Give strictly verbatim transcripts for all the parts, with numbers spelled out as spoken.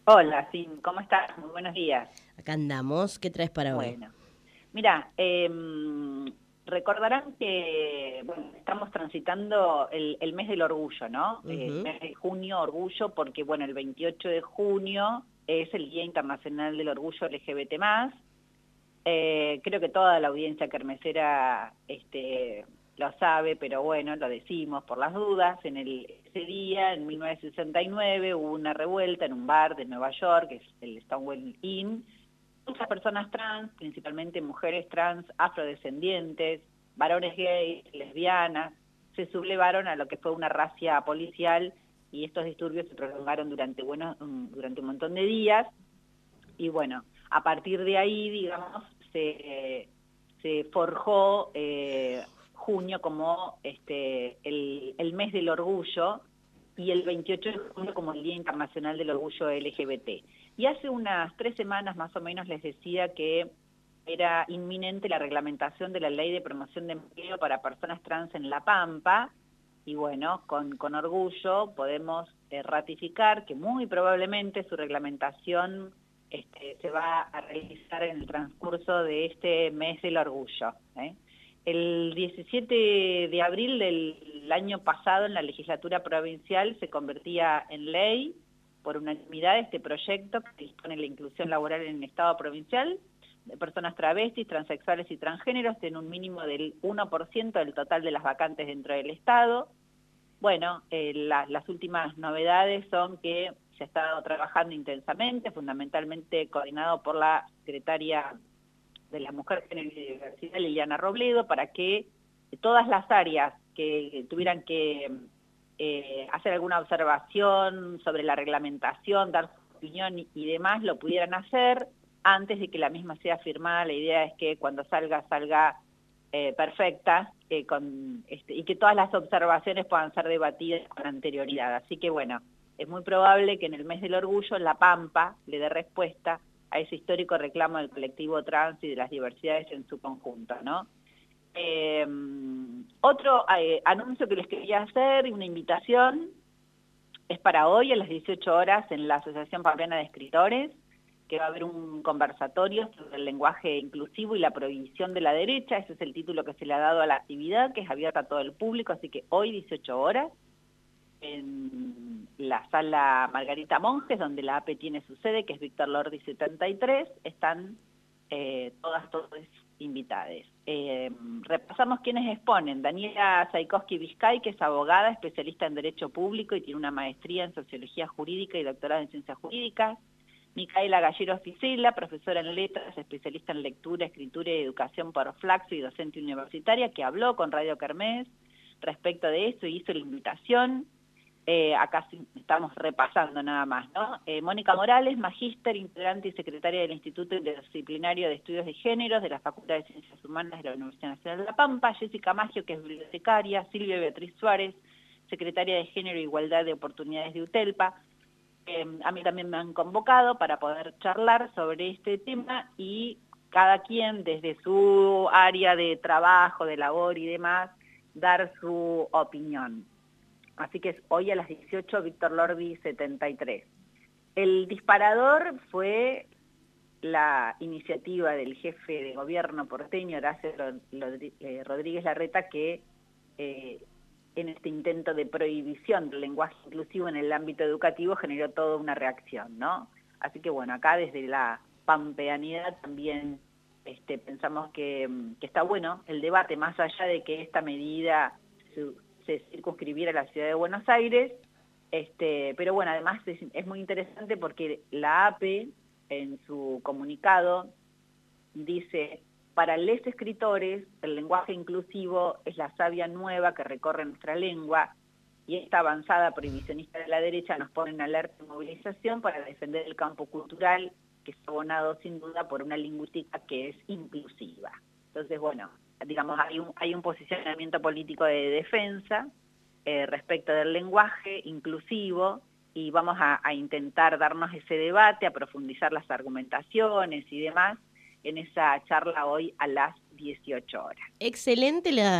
Hola, sí, ¿cómo estás? Muy buenos días. Acá andamos. ¿Qué traes para hoy? Bueno, mira, eh, recordarán que bueno, estamos transitando el, el mes del orgullo, ¿no? El Ujú. mes de junio, orgullo, porque bueno, el veintiocho de junio es el Día Internacional del Orgullo L G B T más. Eh, creo que toda la audiencia kermesera este, lo sabe, pero bueno, lo decimos por las dudas. En el, ese día, en mil novecientos sesenta y nueve, hubo una revuelta en un bar de Nueva York, que es el Stonewall Inn. Muchas personas trans, principalmente mujeres trans, afrodescendientes, varones gays, lesbianas, se sublevaron a lo que fue una racia policial y estos disturbios se prolongaron durante, bueno, durante un montón de días. Y bueno, a partir de ahí, digamos, se, se forjó eh, junio como este, el, el mes del orgullo y el veintiocho de junio como el Día Internacional del Orgullo L G B T. Y hace unas tres semanas más o menos les decía que era inminente la reglamentación de la Ley de Promoción de Empleo para Personas Trans en La Pampa, y bueno, con, con orgullo podemos eh, ratificar que muy probablemente su reglamentación este, se va a realizar en el transcurso de este mes del orgullo, ¿eh? El diecisiete de abril del año pasado en la legislatura provincial se convertía en ley por unanimidad este proyecto que dispone la inclusión laboral en el Estado provincial de personas travestis, transexuales y transgéneros en un mínimo del uno por ciento del total de las vacantes dentro del Estado. Bueno, eh, la, las últimas novedades son que se ha estado trabajando intensamente, fundamentalmente coordinado por la secretaria de la Mujer, Género y Diversidad, Liliana Robledo, para que todas las áreas que tuvieran que eh, hacer alguna observación sobre la reglamentación, dar su opinión y, y demás, lo pudieran hacer antes de que la misma sea firmada. La idea es que cuando salga, salga eh, perfecta eh, con, este, y que todas las observaciones puedan ser debatidas con anterioridad. Así que bueno, es muy probable que en el mes del orgullo La Pampa le dé respuesta a ese histórico reclamo del colectivo trans y de las diversidades en su conjunto, ¿no? Eh, otro eh, anuncio que les quería hacer, y una invitación, es para hoy a las dieciocho horas en la Asociación Pampeana de Escritores, que va a haber un conversatorio sobre el lenguaje inclusivo y la prohibición de la derecha. Ese es el título que se le ha dado a la actividad, que es abierta a todo el público, así que hoy dieciocho horas, en la sala Margarita Monjes, donde la A P tiene su sede, que es Víctor Lordi setenta y tres, están eh, todas, todos invitadas. Eh, repasamos quiénes exponen. Daniela Saikowski Vizcay, que es abogada, especialista en Derecho Público y tiene una maestría en Sociología Jurídica y doctorado en Ciencias Jurídicas. Micaela Gallero Ficela, profesora en Letras, especialista en Lectura, Escritura y Educación por Flaxo y docente universitaria, que habló con Radio Kermés respecto de esto y hizo la invitación. Eh, acá sí estamos repasando nada más, ¿no? Eh, Mónica Morales, magíster, integrante y secretaria del Instituto Interdisciplinario de Estudios de Géneros de la Facultad de Ciencias Humanas de la Universidad Nacional de La Pampa. Jessica Maggio, que es bibliotecaria. Silvia Beatriz Suárez, secretaria de Género e Igualdad de Oportunidades de UTELPA. Eh, a mí también me han convocado para poder charlar sobre este tema y cada quien desde su área de trabajo, de labor y demás, dar su opinión. Así que es hoy a las dieciocho, Víctor Lordi setenta y tres. El disparador fue la iniciativa del jefe de gobierno porteño, Horacio Rodríguez Larreta, que eh, en este intento de prohibición del lenguaje inclusivo en el ámbito educativo generó toda una reacción, ¿no? Así que bueno, acá desde la pampeanidad también este, pensamos que, que está bueno el debate, más allá de que esta medida se, se circunscribiera a la ciudad de Buenos Aires, este, pero bueno, además es, es muy interesante porque la A P en su comunicado dice: para les escritores, el lenguaje inclusivo es la savia nueva que recorre nuestra lengua, y esta avanzada prohibicionista de la derecha nos pone en alerta y movilización para defender el campo cultural, que es abonado sin duda por una lingüística que es inclusiva. Entonces, bueno, digamos, hay un, hay un posicionamiento político de defensa eh, respecto del lenguaje inclusivo, y vamos a, a intentar darnos ese debate, a profundizar las argumentaciones y demás, en esa charla hoy a las dieciocho horas. Excelente la,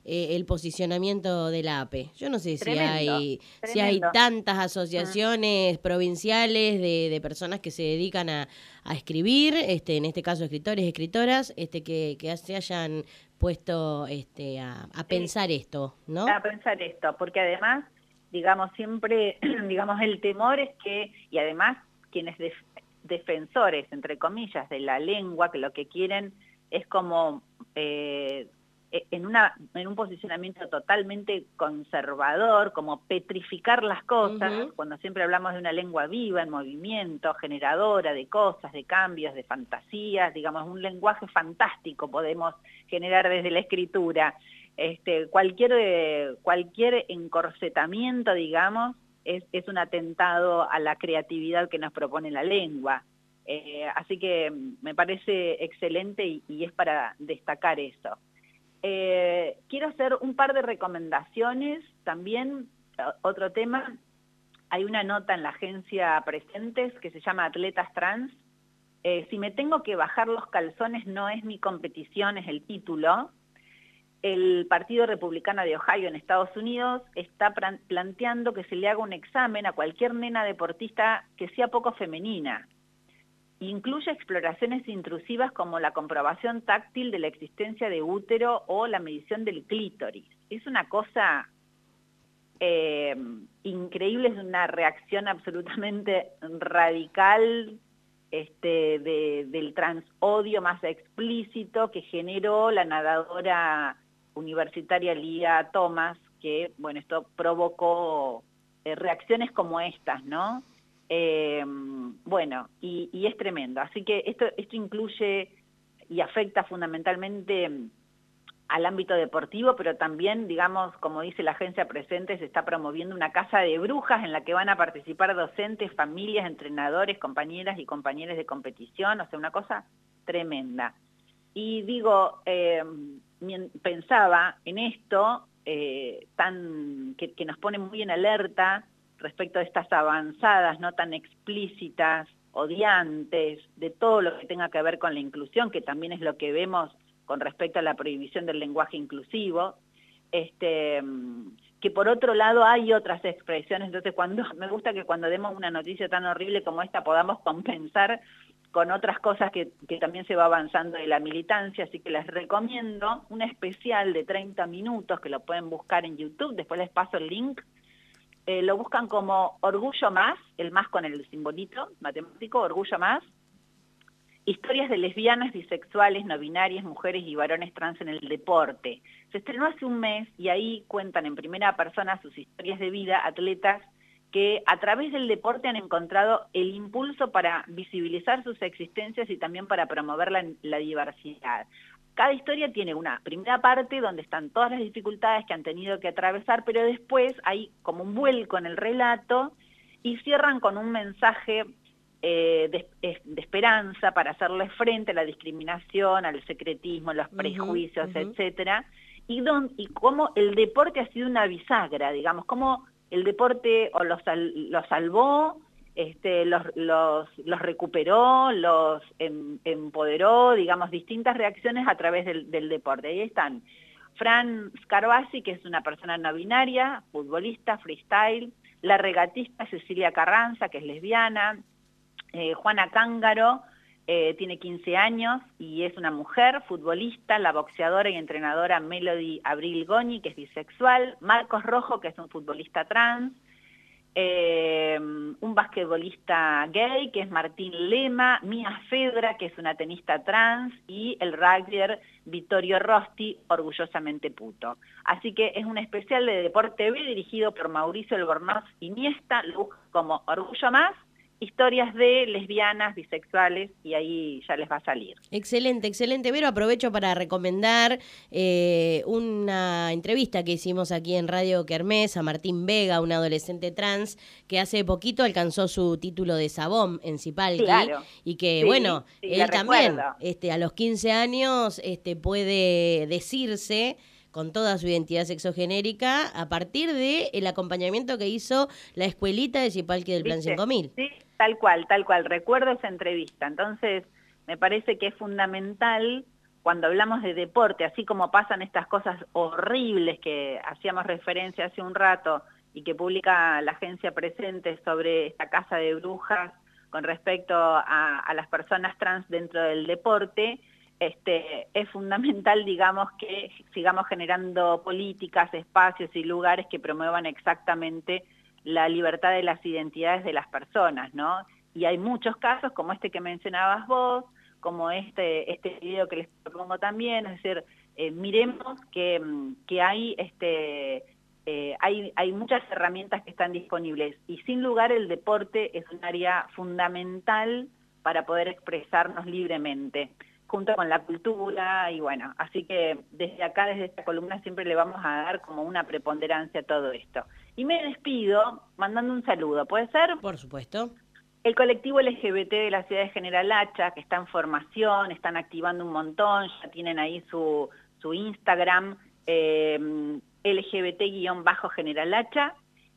eh, el posicionamiento de la A P E. Yo no sé si Tremendo, hay tremendo. si hay tantas asociaciones mm. provinciales de, de personas que se dedican a, a escribir, este, en este caso escritores y escritoras, este, que, que se hayan puesto este, a, a pensar sí, esto, ¿no? A pensar esto, porque además, digamos, siempre, digamos, el temor es que, y además quienes def, defensores, entre comillas, de la lengua, que lo que quieren es como eh, en, una, en un posicionamiento totalmente conservador, como petrificar las cosas, uh-huh. cuando siempre hablamos de una lengua viva, en movimiento, generadora de cosas, de cambios, de fantasías, digamos, un lenguaje fantástico podemos generar desde la escritura. Este, cualquier, eh, cualquier encorsetamiento, digamos, es, es un atentado a la creatividad que nos propone la lengua. Eh, así que me parece excelente y, y es para destacar eso. Eh, quiero hacer un par de recomendaciones también. Otro tema, hay una nota en la agencia Presentes que se llama Atletas Trans. Eh, si me tengo que bajar los calzones no es mi competición, es el título. El Partido Republicano de Ohio en Estados Unidos está planteando que se le haga un examen a cualquier nena deportista que sea poco femenina. Incluye exploraciones intrusivas como la comprobación táctil de la existencia de útero o la medición del clítoris. Es una cosa eh, increíble, es una reacción absolutamente radical este, de, del transodio más explícito que generó la nadadora universitaria Lia Thomas, que, bueno, esto provocó eh, reacciones como estas, ¿no? Eh, bueno, y, y es tremendo. Así que esto, esto incluye y afecta fundamentalmente al ámbito deportivo, pero también, digamos, como dice la agencia Presente, se está promoviendo una casa de brujas en la que van a participar docentes, familias, entrenadores, compañeras y compañeros de competición, o sea, una cosa tremenda. Y digo, eh, pensaba en esto, eh, tan que, que nos pone muy en alerta respecto a estas avanzadas, no tan explícitas, odiantes, de todo lo que tenga que ver con la inclusión, que también es lo que vemos con respecto a la prohibición del lenguaje inclusivo, este, que por otro lado hay otras expresiones. Entonces cuando me gusta que cuando demos una noticia tan horrible como esta podamos compensar con otras cosas que, que también se va avanzando de la militancia, así que les recomiendo un especial de treinta minutos que lo pueden buscar en YouTube, después les paso el link. Eh, lo buscan como Orgullo Más, el más con el simbolito matemático, Orgullo Más, historias de lesbianas, bisexuales, no binarias, mujeres y varones trans en el deporte. Se estrenó hace un mes y ahí cuentan en primera persona sus historias de vida, atletas que a través del deporte han encontrado el impulso para visibilizar sus existencias y también para promover la, la diversidad. Cada historia tiene una primera parte donde están todas las dificultades que han tenido que atravesar, pero después hay como un vuelco en el relato y cierran con un mensaje eh, de, de esperanza para hacerle frente a la discriminación, al secretismo, los prejuicios, uh-huh, uh-huh. etcétera, y, don, y cómo el deporte ha sido una bisagra, digamos, cómo el deporte o los, los salvó, Este, los, los, los recuperó, los em, empoderó, digamos, distintas reacciones a través del, del deporte. Ahí están Fran Scarbasi, que es una persona no binaria, futbolista, freestyle, la regatista Cecilia Carranza, que es lesbiana, eh, Juana Cángaro, eh, tiene quince años y es una mujer, futbolista, la boxeadora y entrenadora Melody Abril Goñi, que es bisexual, Marcos Rojo, que es un futbolista trans, Eh, un basquetbolista gay, que es Martín Lema, Mía Fedra, que es una tenista trans, y el rugbyer Vittorio Rosti, orgullosamente puto. Así que es un especial de Deporte T V dirigido por Mauricio Albornoz Iniesta, lo buscan como Orgullo Más, historias de lesbianas, bisexuales, y ahí ya les va a salir. Excelente, excelente. Vero, aprovecho para recomendar eh, una entrevista que hicimos aquí en Radio Kermés a Martín Vega, un adolescente trans que hace poquito alcanzó su título de Sabom en Cipalqui, claro. y que, sí, bueno, sí, él también este, a los quince años este, puede decirse con toda su identidad sexogenérica a partir del acompañamiento que hizo la escuelita de Cipalqui del Plan cinco mil. Sí, tal cual, tal cual. Recuerdo esa entrevista. Entonces, me parece que es fundamental cuando hablamos de deporte, así como pasan estas cosas horribles que hacíamos referencia hace un rato y que publica la agencia Presente sobre esta casa de brujas con respecto a, a las personas trans dentro del deporte, este, es fundamental, digamos, que sigamos generando políticas, espacios y lugares que promuevan exactamente la libertad de las identidades de las personas, ¿no? Y hay muchos casos, como este que mencionabas vos, como este este video que les propongo también, es decir, eh, miremos que, que hay, este, eh, hay, hay muchas herramientas que están disponibles, y sin lugar el deporte es un área fundamental para poder expresarnos libremente, junto con la cultura, y bueno, así que desde acá, desde esta columna, siempre le vamos a dar como una preponderancia a todo esto. Y me despido mandando un saludo, ¿puede ser? Por supuesto. El colectivo L G B T de la ciudad de General Hacha, que está en formación, están activando un montón, ya tienen ahí su, su Instagram, eh, L G B T-General Hacha.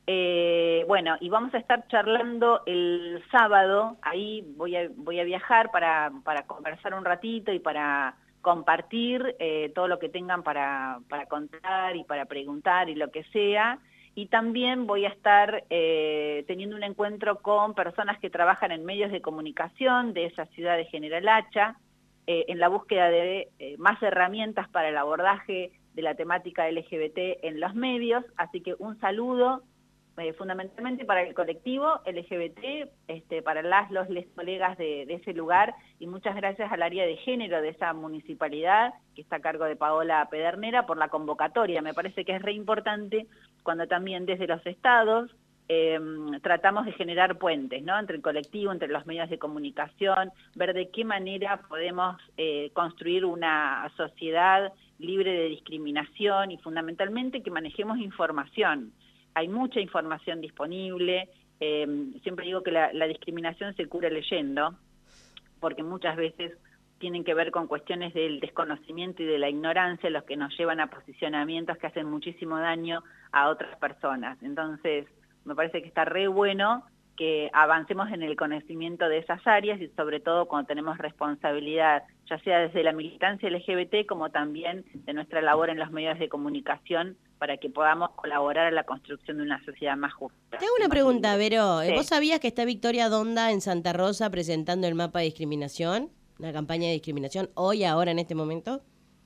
Eh, bueno, y vamos a estar charlando el sábado, ahí voy a, voy a viajar para, para conversar un ratito y para compartir eh, todo lo que tengan para, para contar y para preguntar y lo que sea. Y también voy a estar eh, teniendo un encuentro con personas que trabajan en medios de comunicación de esa ciudad de General Hacha, eh, en la búsqueda de eh, más herramientas para el abordaje de la temática L G B T en los medios. Así que un saludo eh, fundamentalmente para el colectivo L G B T, este, para las, los les colegas de, de ese lugar, y muchas gracias al área de género de esa municipalidad, que está a cargo de Paola Pedernera, por la convocatoria. Me parece que es re importante cuando también desde los estados eh, tratamos de generar puentes, ¿no?, entre el colectivo, entre los medios de comunicación, ver de qué manera podemos eh, construir una sociedad libre de discriminación y fundamentalmente que manejemos información. Hay mucha información disponible, eh, siempre digo que la, la discriminación se cura leyendo, porque muchas veces tienen que ver con cuestiones del desconocimiento y de la ignorancia, los que nos llevan a posicionamientos que hacen muchísimo daño a otras personas. Entonces, me parece que está re bueno que avancemos en el conocimiento de esas áreas, y sobre todo cuando tenemos responsabilidad, ya sea desde la militancia L G B T como también de nuestra labor en los medios de comunicación, para que podamos colaborar a la construcción de una sociedad más justa. Te hago una pregunta, Vero. Sí. ¿Vos sabías que está Victoria Donda en Santa Rosa presentando el mapa de discriminación? Una campaña de discriminación hoy, ahora, en este momento.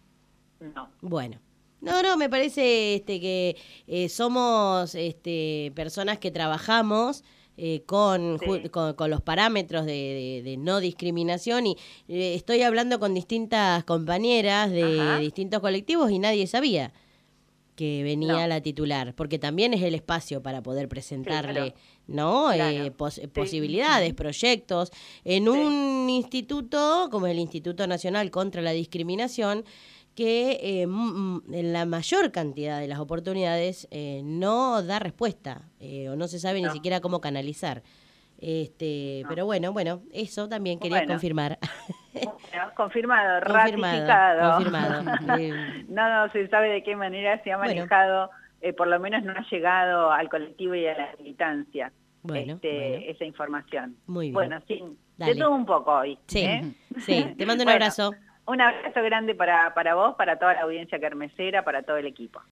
No. Bueno. No, no, me parece este, que eh, somos este, personas que trabajamos eh, con, Sí. con, con los parámetros de, de, de no discriminación, y eh, estoy hablando con distintas compañeras de Ajá. distintos colectivos y nadie sabía que venía No. la titular, porque también es el espacio para poder presentarle, Sí, claro. ¿no? Claro. Eh, pos Sí. posibilidades, proyectos, en Sí. un instituto como el Instituto Nacional contra la Discriminación, que eh, en la mayor cantidad de las oportunidades eh, no da respuesta, eh, o no se sabe No. ni siquiera cómo canalizar. Este, No. pero bueno, bueno, eso también quería Bueno. confirmar. Bueno, confirmado, Confirmado, ratificado. confirmado. Eh, No, no se sabe de qué manera se ha Bueno. manejado, eh, por lo menos no ha llegado al colectivo y a la militancia Bueno, este, bueno. esa información. Muy bien. Bueno, sí, Dale. de todo un poco hoy. Sí, ¿eh? sí. Te mando un Bueno, abrazo. Un abrazo grande para, para vos, para toda la audiencia kermesera, para todo el equipo.